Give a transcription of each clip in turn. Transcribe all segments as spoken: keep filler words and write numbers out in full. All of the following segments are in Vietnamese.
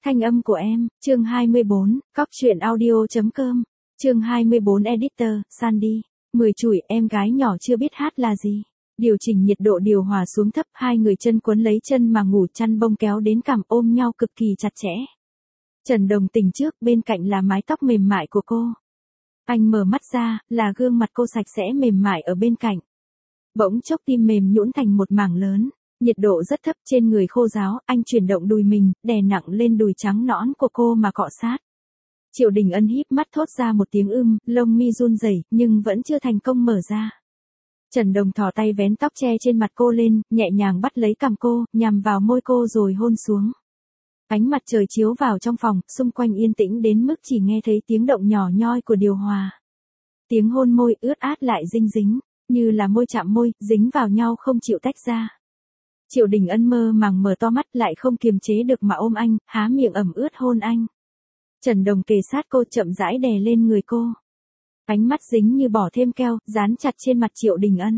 Thanh âm của em, chương hai mươi bốn, cóc truyện audio.com, chương hai mươi bốn editor, Sandy, mười chủi, em gái nhỏ chưa biết hát là gì. Điều chỉnh nhiệt độ điều hòa xuống thấp, hai người chân quấn lấy chân mà ngủ, chăn bông kéo đến cằm, ôm nhau cực kỳ chặt chẽ. Trần Đồng tỉnh trước, bên cạnh là mái tóc mềm mại của cô. Anh mở mắt ra, là gương mặt cô sạch sẽ mềm mại ở bên cạnh. Bỗng chốc tim mềm nhũn thành một mảng lớn. Nhiệt độ rất thấp, trên người khô ráo, anh chuyển động đùi mình, đè nặng lên đùi trắng nõn của cô mà cọ sát. Triệu Đình Ân híp mắt thốt ra một tiếng ưm, lông mi run rẩy, nhưng vẫn chưa thành công mở ra. Trần Đồng thò tay vén tóc che trên mặt cô lên, nhẹ nhàng bắt lấy cằm cô, nhằm vào môi cô rồi hôn xuống. Ánh mặt trời chiếu vào trong phòng, xung quanh yên tĩnh đến mức chỉ nghe thấy tiếng động nhỏ nhoi của điều hòa. Tiếng hôn môi ướt át lại dinh dính, như là môi chạm môi, dính vào nhau không chịu tách ra. Triệu Đình Ân mơ màng mở to mắt, lại không kiềm chế được mà ôm anh, há miệng ẩm ướt hôn anh. Trần Đồng kề sát cô, chậm rãi đè lên người cô. Ánh mắt dính như bỏ thêm keo, dán chặt trên mặt Triệu Đình Ân.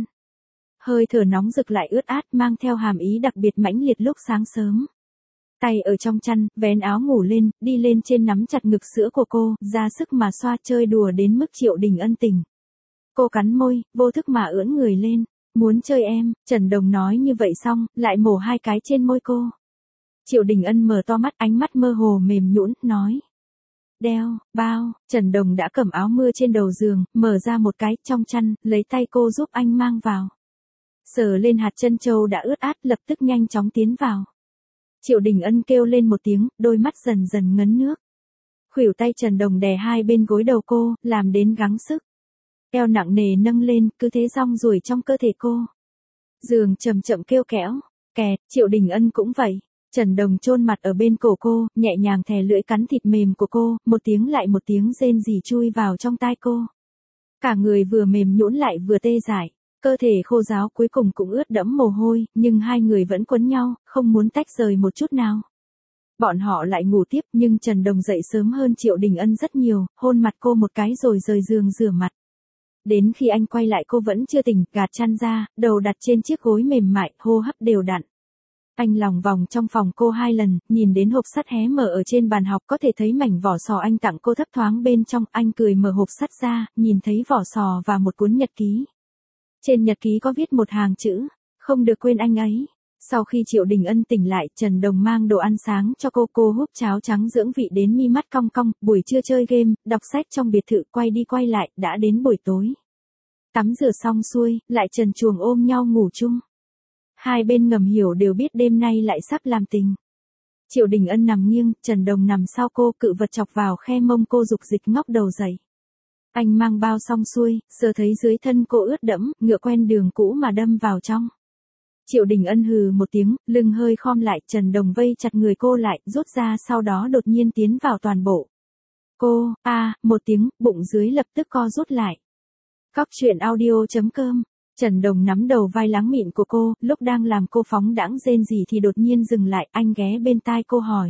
Hơi thở nóng rực lại ướt át, mang theo hàm ý đặc biệt mãnh liệt lúc sáng sớm. Tay ở trong chăn, vén áo ngủ lên, đi lên trên nắm chặt ngực sữa của cô, ra sức mà xoa chơi đùa đến mức Triệu Đình Ân tỉnh. Cô cắn môi, vô thức mà ưỡn người lên. Muốn chơi em, Trần Đồng nói như vậy xong, lại mổ hai cái trên môi cô. Triệu Đình Ân mở to mắt, ánh mắt mơ hồ mềm nhũn, nói. Đeo, bao, Trần Đồng đã cầm áo mưa trên đầu giường, mở ra một cái, trong chăn, lấy tay cô giúp anh mang vào. Sờ lên hạt chân châu đã ướt át, lập tức nhanh chóng tiến vào. Triệu Đình Ân kêu lên một tiếng, đôi mắt dần dần ngấn nước. Khuỷu tay Trần Đồng đè hai bên gối đầu cô, làm đến gắng sức. Eo nặng nề nâng lên, cứ thế rong ruổi trong cơ thể cô. Giường chậm chậm kêu kẽo, kẹt, Triệu Đình Ân cũng vậy. Trần Đồng chôn mặt ở bên cổ cô, nhẹ nhàng thè lưỡi cắn thịt mềm của cô, một tiếng lại một tiếng rên rỉ chui vào trong tai cô. Cả người vừa mềm nhũn lại vừa tê dại, cơ thể khô ráo cuối cùng cũng ướt đẫm mồ hôi, nhưng hai người vẫn quấn nhau, không muốn tách rời một chút nào. Bọn họ lại ngủ tiếp, nhưng Trần Đồng dậy sớm hơn Triệu Đình Ân rất nhiều, hôn mặt cô một cái rồi rời giường rửa mặt. Đến khi anh quay lại cô vẫn chưa tỉnh, gạt chăn ra, đầu đặt trên chiếc gối mềm mại, hô hấp đều đặn. Anh lòng vòng trong phòng cô hai lần, nhìn đến hộp sắt hé mở ở trên bàn học, có thể thấy mảnh vỏ sò anh tặng cô thấp thoáng bên trong. Anh cười mở hộp sắt ra, nhìn thấy vỏ sò và một cuốn nhật ký. Trên nhật ký có viết một hàng chữ, không được quên anh ấy. Sau khi Triệu Đình Ân tỉnh lại, Trần Đồng mang đồ ăn sáng cho cô, cô húp cháo trắng dưỡng vị đến mi mắt cong cong, buổi trưa chơi game, đọc sách trong biệt thự, quay đi quay lại, đã đến buổi tối. Tắm rửa xong xuôi, lại trần truồng ôm nhau ngủ chung. Hai bên ngầm hiểu đều biết đêm nay lại sắp làm tình. Triệu Đình Ân nằm nghiêng, Trần Đồng nằm sau cô, cự vật chọc vào khe mông cô dục dịch ngóc đầu dậy. Anh mang bao xong xuôi, sờ thấy dưới thân cô ướt đẫm, ngựa quen đường cũ mà đâm vào trong. Triệu Đình Ân hừ một tiếng, lưng hơi khom lại, Trần Đồng vây chặt người cô lại, rút ra sau đó đột nhiên tiến vào toàn bộ. Cô, a, à, một tiếng, bụng dưới lập tức co rút lại. Cóc truyện audio.com, Trần Đồng nắm đầu vai láng mịn của cô, lúc đang làm cô phóng đãng rên rỉ thì đột nhiên dừng lại, anh ghé bên tai cô hỏi.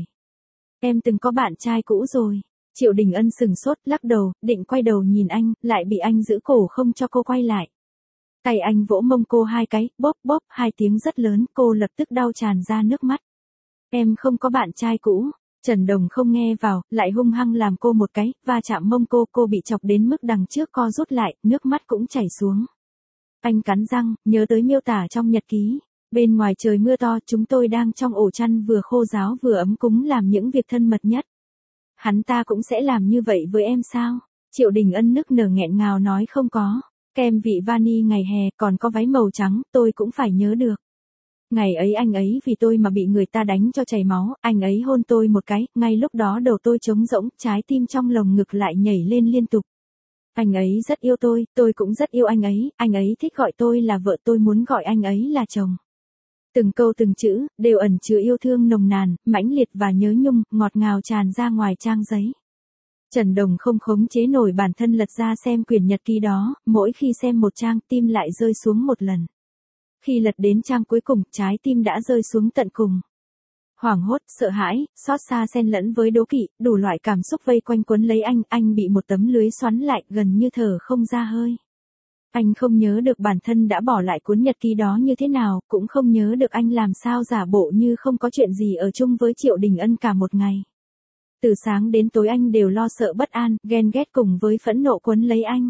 Em từng có bạn trai cũ rồi. Triệu Đình Ân sừng sốt, lắc đầu, định quay đầu nhìn anh, lại bị anh giữ cổ không cho cô quay lại. Tay anh vỗ mông cô hai cái, bóp bóp, hai tiếng rất lớn, cô lập tức đau tràn ra nước mắt. Em không có bạn trai cũ. Trần Đồng không nghe vào, lại hung hăng làm cô một cái, va chạm mông cô, cô bị chọc đến mức đằng trước co rút lại, nước mắt cũng chảy xuống. Anh cắn răng, nhớ tới miêu tả trong nhật ký. Bên ngoài trời mưa to, chúng tôi đang trong ổ chăn vừa khô ráo vừa ấm cúng làm những việc thân mật nhất. Hắn ta cũng sẽ làm như vậy với em sao? Triệu Đình Ân nức nở nghẹn ngào nói không có. Kem vị vani ngày hè, còn có váy màu trắng, tôi cũng phải nhớ được. Ngày ấy anh ấy vì tôi mà bị người ta đánh cho chảy máu, anh ấy hôn tôi một cái, ngay lúc đó đầu tôi trống rỗng, trái tim trong lồng ngực lại nhảy lên liên tục. Anh ấy rất yêu tôi, tôi cũng rất yêu anh ấy, anh ấy thích gọi tôi là vợ, tôi muốn gọi anh ấy là chồng. Từng câu từng chữ, đều ẩn chứa yêu thương nồng nàn, mãnh liệt và nhớ nhung, ngọt ngào tràn ra ngoài trang giấy. Trần Đồng không khống chế nổi bản thân lật ra xem quyển nhật ký đó, mỗi khi xem một trang, tim lại rơi xuống một lần. Khi lật đến trang cuối cùng, trái tim đã rơi xuống tận cùng. Hoảng hốt, sợ hãi, xót xa xen lẫn với đố kỵ, đủ loại cảm xúc vây quanh quấn lấy anh, anh bị một tấm lưới xoắn lại, gần như thở không ra hơi. Anh không nhớ được bản thân đã bỏ lại cuốn nhật ký đó như thế nào, cũng không nhớ được anh làm sao giả bộ như không có chuyện gì ở chung với Triệu Đình Ân cả một ngày. Từ sáng đến tối anh đều lo sợ bất an, ghen ghét cùng với phẫn nộ quấn lấy anh.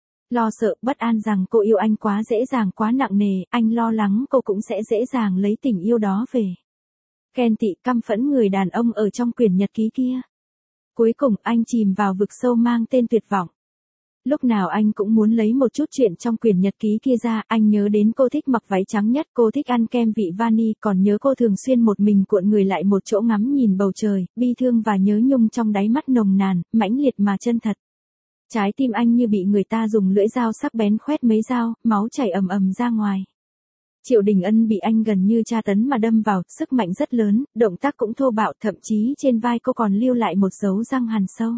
Lo sợ, bất an rằng cô yêu anh quá dễ dàng quá nặng nề, anh lo lắng cô cũng sẽ dễ dàng lấy tình yêu đó về. Ghen tị căm phẫn người đàn ông ở trong quyển nhật ký kia. Cuối cùng anh chìm vào vực sâu mang tên tuyệt vọng. Lúc nào anh cũng muốn lấy một chút chuyện trong quyển nhật ký kia ra, anh nhớ đến cô thích mặc váy trắng nhất, cô thích ăn kem vị vani, còn nhớ cô thường xuyên một mình cuộn người lại một chỗ ngắm nhìn bầu trời, bi thương và nhớ nhung trong đáy mắt nồng nàn, mãnh liệt mà chân thật. Trái tim anh như bị người ta dùng lưỡi dao sắc bén khoét mấy dao, máu chảy ầm ầm ra ngoài. Triệu Đình Ân bị anh gần như tra tấn mà đâm vào, sức mạnh rất lớn, động tác cũng thô bạo, thậm chí trên vai cô còn lưu lại một dấu răng hằn sâu.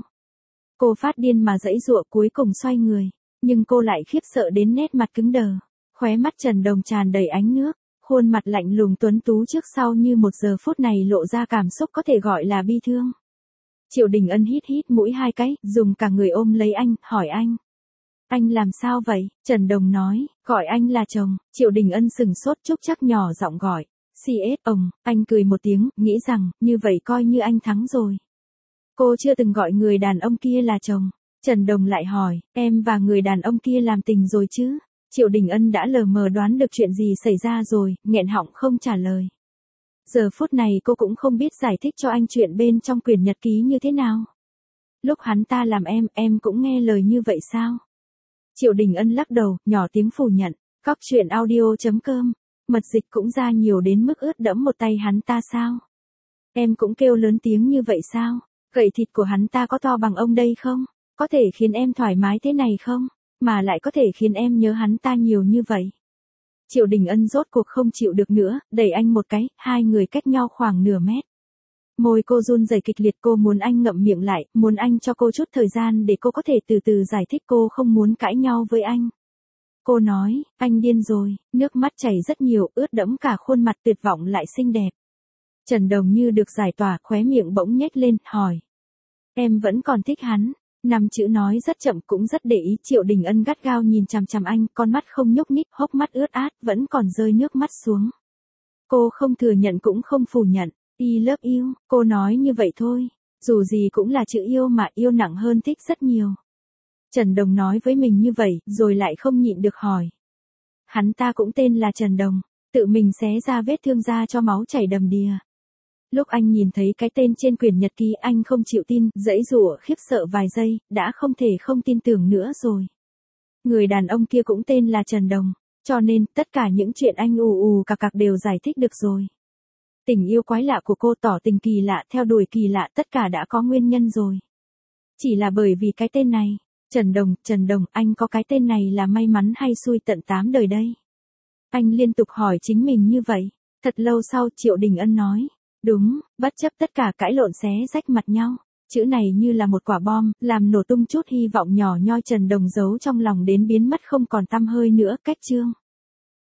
Cô phát điên mà giãy giụa cuối cùng xoay người, nhưng cô lại khiếp sợ đến nét mặt cứng đờ, khóe mắt Trần Đồng tràn đầy ánh nước, khuôn mặt lạnh lùng tuấn tú trước sau như một giờ phút này lộ ra cảm xúc có thể gọi là bi thương. Triệu Đình Ân hít hít mũi hai cái, dùng cả người ôm lấy anh, hỏi anh. Anh làm sao vậy? Trần Đồng nói, gọi anh là chồng. Triệu Đình Ân sừng sốt chốc chắc nhỏ giọng gọi. xê ét ông, anh cười một tiếng, nghĩ rằng, như vậy coi như anh thắng rồi. Cô chưa từng gọi người đàn ông kia là chồng. Trần Đồng lại hỏi, em và người đàn ông kia làm tình rồi chứ? Triệu Đình Ân đã lờ mờ đoán được chuyện gì xảy ra rồi, nghẹn họng không trả lời. Giờ phút này cô cũng không biết giải thích cho anh chuyện bên trong quyển nhật ký như thế nào. Lúc hắn ta làm em, em cũng nghe lời như vậy sao? Triệu Đình Ân lắc đầu, nhỏ tiếng phủ nhận. Cóc truyện audio chấm com. Mật dịch cũng ra nhiều đến mức ướt đẫm một tay hắn ta sao? Em cũng kêu lớn tiếng như vậy sao? Gậy thịt của hắn ta có to bằng ông đây không? Có thể khiến em thoải mái thế này không? Mà lại có thể khiến em nhớ hắn ta nhiều như vậy. Triệu Đình Ân rốt cuộc không chịu được nữa, đẩy anh một cái, hai người cách nhau khoảng nửa mét. Môi cô run rẩy kịch liệt, cô muốn anh ngậm miệng lại, muốn anh cho cô chút thời gian để cô có thể từ từ giải thích, cô không muốn cãi nhau với anh. Cô nói, anh điên rồi, nước mắt chảy rất nhiều, ướt đẫm cả khuôn mặt tuyệt vọng lại xinh đẹp. Trần Đồng như được giải tỏa, khóe miệng bỗng nhếch lên, hỏi. Em vẫn còn thích hắn. Năm chữ nói rất chậm cũng rất để ý. Triệu Đình Ân gắt gao nhìn chằm chằm anh, con mắt không nhúc nhích, hốc mắt ướt át, vẫn còn rơi nước mắt xuống. Cô không thừa nhận cũng không phủ nhận. I love you, cô nói như vậy thôi. Dù gì cũng là chữ yêu mà, yêu nặng hơn thích rất nhiều. Trần Đồng nói với mình như vậy, rồi lại không nhịn được hỏi. Hắn ta cũng tên là Trần Đồng, tự mình xé ra vết thương ra cho máu chảy đầm đìa. Lúc anh nhìn thấy cái tên trên quyển nhật ký anh không chịu tin, giãy giụa khiếp sợ vài giây, đã không thể không tin tưởng nữa rồi. Người đàn ông kia cũng tên là Trần Đồng, cho nên tất cả những chuyện anh ù ù cạc cạc đều giải thích được rồi. Tình yêu quái lạ của cô, tỏ tình kỳ lạ, theo đuổi kỳ lạ, tất cả đã có nguyên nhân rồi. Chỉ là bởi vì cái tên này, Trần Đồng, Trần Đồng, anh có cái tên này là may mắn hay xui tận tám đời đây? Anh liên tục hỏi chính mình như vậy. Thật lâu sau Triệu Đình Ân nói. Đúng, bất chấp tất cả cãi lộn xé rách mặt nhau. Chữ này như là một quả bom, làm nổ tung chút hy vọng nhỏ nhoi Trần Đồng giấu trong lòng đến biến mất không còn tăm hơi nữa. Cách chương.